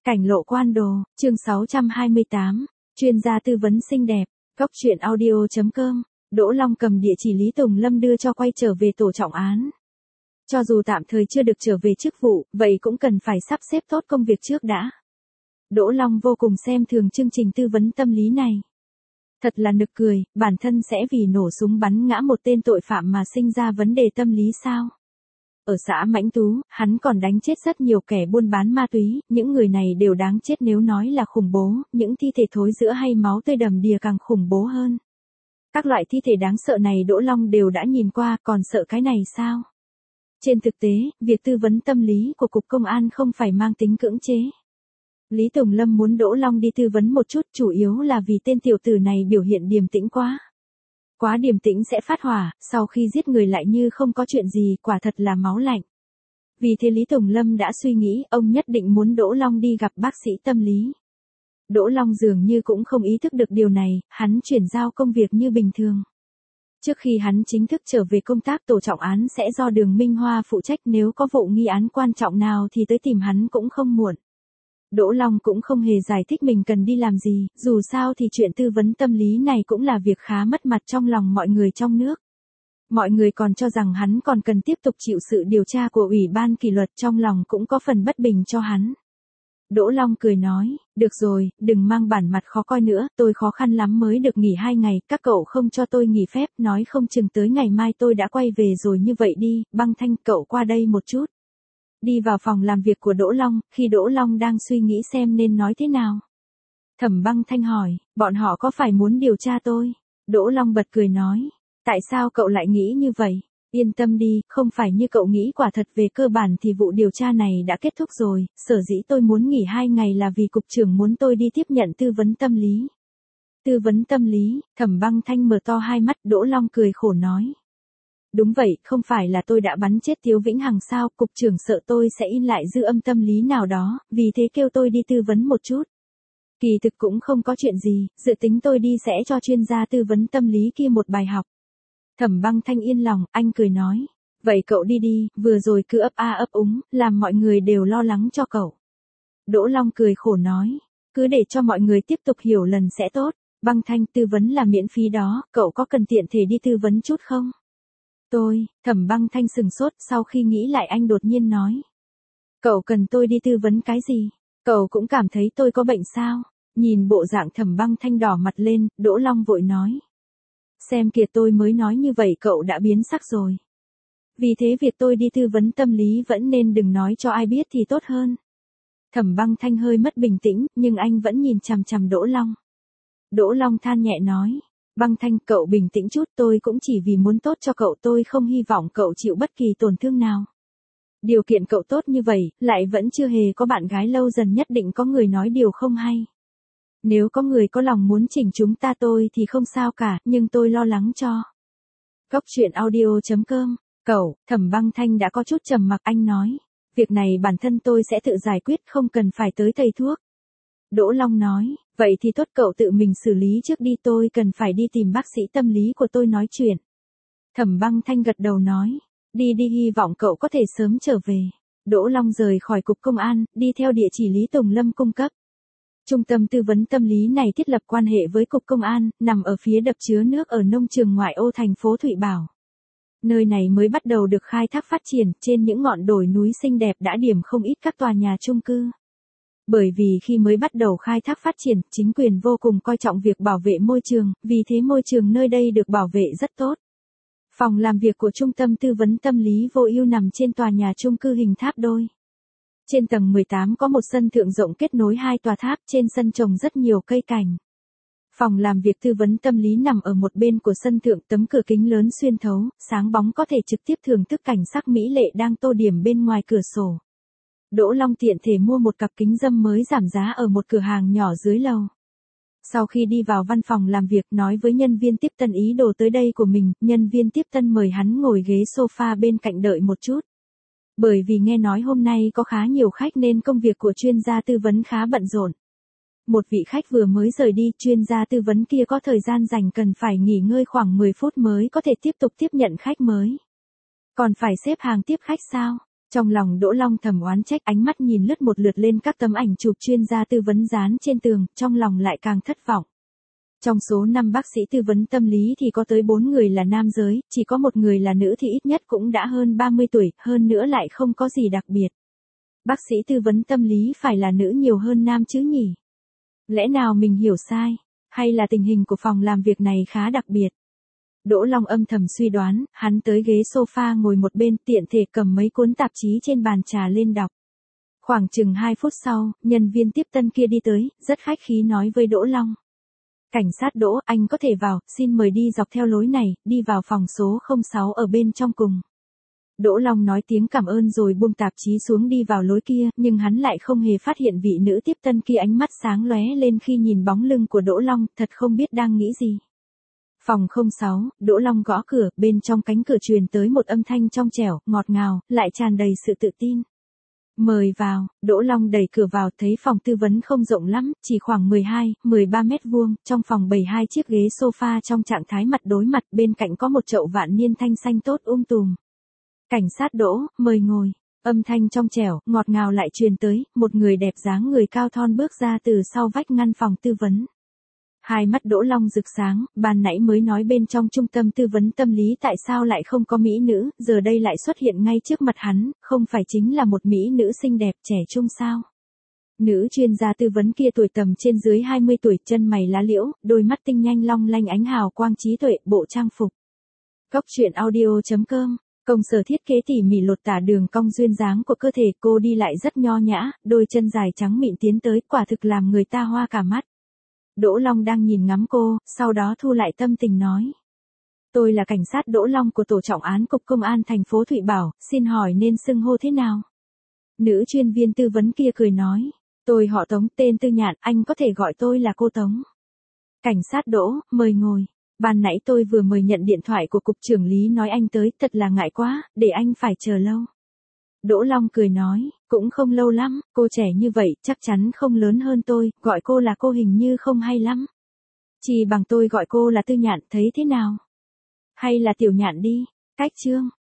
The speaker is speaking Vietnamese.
Cảnh lộ quan đồ, chương 628, chuyên gia tư vấn xinh đẹp, góc truyện audio.com, Đỗ Long cầm địa chỉ Lý Tùng Lâm đưa cho quay trở về tổ trọng án. Cho dù tạm thời chưa được trở về chức vụ, vậy cũng cần phải sắp xếp tốt công việc trước đã. Đỗ Long vô cùng xem thường chương trình tư vấn tâm lý này. Thật là nực cười, bản thân sẽ vì nổ súng bắn ngã một tên tội phạm mà sinh ra vấn đề tâm lý sao? Ở xã Mãnh Tú, hắn còn đánh chết rất nhiều kẻ buôn bán ma túy, những người này đều đáng chết nếu nói là khủng bố, những thi thể thối rữa hay máu tươi đầm đìa càng khủng bố hơn. Các loại thi thể đáng sợ này Đỗ Long đều đã nhìn qua, còn sợ cái này sao? Trên thực tế, việc tư vấn tâm lý của Cục Công an không phải mang tính cưỡng chế. Lý Tùng Lâm muốn Đỗ Long đi tư vấn một chút chủ yếu là vì tên tiểu tử này biểu hiện điềm tĩnh quá. Quá điềm tĩnh sẽ phát hỏa, sau khi giết người lại như không có chuyện gì, quả thật là máu lạnh. Vì thế Lý Tùng Lâm đã suy nghĩ ông nhất định muốn Đỗ Long đi gặp bác sĩ tâm lý. Đỗ Long dường như cũng không ý thức được điều này, hắn chuyển giao công việc như bình thường. Trước khi hắn chính thức trở về công tác tổ trọng án sẽ do Đường Minh Hoa phụ trách, nếu có vụ nghi án quan trọng nào thì tới tìm hắn cũng không muộn. Đỗ Long cũng không hề giải thích mình cần đi làm gì, dù sao thì chuyện tư vấn tâm lý này cũng là việc khá mất mặt trong lòng mọi người trong nước. Mọi người còn cho rằng hắn còn cần tiếp tục chịu sự điều tra của Ủy ban kỷ luật, trong lòng cũng có phần bất bình cho hắn. Đỗ Long cười nói, được rồi, đừng mang bản mặt khó coi nữa, tôi khó khăn lắm mới được nghỉ 2 ngày, các cậu không cho tôi nghỉ phép, nói không chừng tới ngày mai tôi đã quay về rồi. Như vậy đi, Băng Thanh, cậu qua đây một chút. Đi vào phòng làm việc của Đỗ Long, khi Đỗ Long đang suy nghĩ xem nên nói thế nào. Thẩm Băng Thanh hỏi, bọn họ có phải muốn điều tra tôi? Đỗ Long bật cười nói, tại sao cậu lại nghĩ như vậy? Yên tâm đi, không phải như cậu nghĩ, quả thật về cơ bản thì vụ điều tra này đã kết thúc rồi, sở dĩ tôi muốn nghỉ 2 ngày là vì cục trưởng muốn tôi đi tiếp nhận tư vấn tâm lý. Tư vấn tâm lý, Thẩm Băng Thanh mở to hai mắt, Đỗ Long cười khổ nói. Đúng vậy, không phải là tôi đã bắn chết Tiếu Vĩnh Hằng sao, cục trưởng sợ tôi sẽ in lại dư âm tâm lý nào đó, vì thế kêu tôi đi tư vấn một chút. Kỳ thực cũng không có chuyện gì, dự tính tôi đi sẽ cho chuyên gia tư vấn tâm lý kia một bài học. Thẩm Băng Thanh yên lòng, anh cười nói, vậy cậu đi đi, vừa rồi cứ ấp a ấp úng, làm mọi người đều lo lắng cho cậu. Đỗ Long cười khổ nói, cứ để cho mọi người tiếp tục hiểu lần sẽ tốt. Băng Thanh, tư vấn là miễn phí đó, cậu có cần tiện thể đi tư vấn chút không? Thẩm Băng Thanh sừng sốt, sau khi nghĩ lại anh đột nhiên nói. Cậu cần tôi đi tư vấn cái gì? Cậu cũng cảm thấy tôi có bệnh sao? Nhìn bộ dạng Thẩm Băng Thanh đỏ mặt lên, Đỗ Long vội nói. Xem kìa, tôi mới nói như vậy cậu đã biến sắc rồi. Vì thế việc tôi đi tư vấn tâm lý vẫn nên đừng nói cho ai biết thì tốt hơn. Thẩm Băng Thanh hơi mất bình tĩnh, nhưng anh vẫn nhìn chằm chằm Đỗ Long. Đỗ Long than nhẹ nói. Băng Thanh, cậu bình tĩnh chút, tôi cũng chỉ vì muốn tốt cho cậu, tôi không hy vọng cậu chịu bất kỳ tổn thương nào. Điều kiện cậu tốt như vậy, lại vẫn chưa hề có bạn gái, lâu dần nhất định có người nói điều không hay. Nếu có người có lòng muốn chỉnh chúng ta tôi thì không sao cả, nhưng tôi lo lắng cho. Góc truyện audio.com, Thẩm Băng Thanh đã có chút trầm mặc, anh nói. Việc này bản thân tôi sẽ tự giải quyết, không cần phải tới thầy thuốc. Đỗ Long nói, vậy thì tốt, cậu tự mình xử lý trước đi, tôi cần phải đi tìm bác sĩ tâm lý của tôi nói chuyện. Thẩm Băng Thanh gật đầu nói, đi đi, hy vọng cậu có thể sớm trở về. Đỗ Long rời khỏi Cục Công an, đi theo địa chỉ Lý Tùng Lâm cung cấp. Trung tâm tư vấn tâm lý này thiết lập quan hệ với Cục Công an, nằm ở phía đập chứa nước ở nông trường ngoại ô thành phố Thụy Bảo. Nơi này mới bắt đầu được khai thác phát triển, trên những ngọn đồi núi xinh đẹp đã điểm không ít các tòa nhà chung cư. Bởi vì khi mới bắt đầu khai thác phát triển, chính quyền vô cùng coi trọng việc bảo vệ môi trường, vì thế môi trường nơi đây được bảo vệ rất tốt. Phòng làm việc của Trung tâm tư vấn tâm lý Vô Ưu nằm trên tòa nhà chung cư hình tháp đôi. Trên tầng 18 có một sân thượng rộng kết nối 2 tòa tháp, trên sân trồng rất nhiều cây cảnh. Phòng làm việc tư vấn tâm lý nằm ở một bên của sân thượng, tấm cửa kính lớn xuyên thấu, sáng bóng có thể trực tiếp thưởng thức cảnh sắc mỹ lệ đang tô điểm bên ngoài cửa sổ. Đỗ Long tiện thể mua một cặp kính râm mới giảm giá ở một cửa hàng nhỏ dưới lầu. Sau khi đi vào văn phòng làm việc, nói với nhân viên tiếp tân ý đồ tới đây của mình, nhân viên tiếp tân mời hắn ngồi ghế sofa bên cạnh đợi một chút. Bởi vì nghe nói hôm nay có khá nhiều khách nên công việc của chuyên gia tư vấn khá bận rộn. Một vị khách vừa mới rời đi, chuyên gia tư vấn kia có thời gian dành, cần phải nghỉ ngơi khoảng 10 phút mới có thể tiếp tục tiếp nhận khách mới. Còn phải xếp hàng tiếp khách sao? Trong lòng Đỗ Long thầm oán trách, ánh mắt nhìn lướt một lượt lên các tấm ảnh chụp chuyên gia tư vấn dán trên tường, trong lòng lại càng thất vọng. Trong số 5 bác sĩ tư vấn tâm lý thì có tới 4 người là nam giới, chỉ có một người là nữ thì ít nhất cũng đã hơn 30 tuổi, hơn nữa lại không có gì đặc biệt. Bác sĩ tư vấn tâm lý phải là nữ nhiều hơn nam chứ nhỉ? Lẽ nào mình hiểu sai? Hay là tình hình của phòng làm việc này khá đặc biệt? Đỗ Long âm thầm suy đoán, hắn tới ghế sofa ngồi một bên, tiện thể cầm mấy cuốn tạp chí trên bàn trà lên đọc. Khoảng chừng 2 phút sau, nhân viên tiếp tân kia đi tới, rất khách khí nói với Đỗ Long. Cảnh sát Đỗ, anh có thể vào, xin mời đi dọc theo lối này, đi vào phòng số 06 ở bên trong cùng. Đỗ Long nói tiếng cảm ơn rồi buông tạp chí xuống đi vào lối kia, nhưng hắn lại không hề phát hiện vị nữ tiếp tân kia ánh mắt sáng lóe lên khi nhìn bóng lưng của Đỗ Long, thật không biết đang nghĩ gì. Phòng 06, Đỗ Long gõ cửa, bên trong cánh cửa truyền tới một âm thanh trong trẻo, ngọt ngào, lại tràn đầy sự tự tin. Mời vào, Đỗ Long đẩy cửa vào, thấy phòng tư vấn không rộng lắm, chỉ khoảng 13 mét vuông, trong phòng bày 2 chiếc ghế sofa trong trạng thái mặt đối mặt, bên cạnh có một chậu vạn niên thanh xanh tốt tùm. Cảnh sát Đỗ, mời ngồi. Âm thanh trong trẻo, ngọt ngào lại truyền tới, một người đẹp dáng người cao thon bước ra từ sau vách ngăn phòng tư vấn. Hai mắt Đỗ Long rực sáng, ban nãy mới nói bên trong trung tâm tư vấn tâm lý tại sao lại không có mỹ nữ, giờ đây lại xuất hiện ngay trước mặt hắn, không phải chính là một mỹ nữ xinh đẹp trẻ trung sao? Nữ chuyên gia tư vấn kia tuổi tầm trên dưới 20 tuổi, chân mày lá liễu, đôi mắt tinh nhanh long lanh ánh hào quang trí tuệ, bộ trang phục. Cóc truyện audio.com. Công sở thiết kế tỉ mỉ lột tả đường cong duyên dáng của cơ thể, cô đi lại rất nho nhã, đôi chân dài trắng mịn tiến tới, quả thực làm người ta hoa cả mắt. Đỗ Long đang nhìn ngắm cô, sau đó thu lại tâm tình nói. Tôi là cảnh sát Đỗ Long của tổ trọng án cục công an thành phố Thụy Bảo, xin hỏi nên xưng hô thế nào? Nữ chuyên viên tư vấn kia cười nói. Tôi họ Tống, tên Tư Nhạn, anh có thể gọi tôi là cô Tống. Cảnh sát Đỗ, mời ngồi. Ban nãy tôi vừa mời nhận điện thoại của cục trưởng Lý nói anh tới, thật là ngại quá, để anh phải chờ lâu. Đỗ Long cười nói, cũng không lâu lắm, cô trẻ như vậy, chắc chắn không lớn hơn tôi, gọi cô là cô hình như không hay lắm. Chỉ bằng tôi gọi cô là Tư Nhạn, thấy thế nào? Hay là Tiểu Nhạn đi, cách chương.